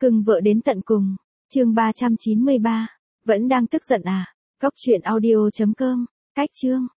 Cưng vợ đến tận cùng. Chương 393. Vẫn đang tức giận à? Góc truyện audio.com. Cách chương.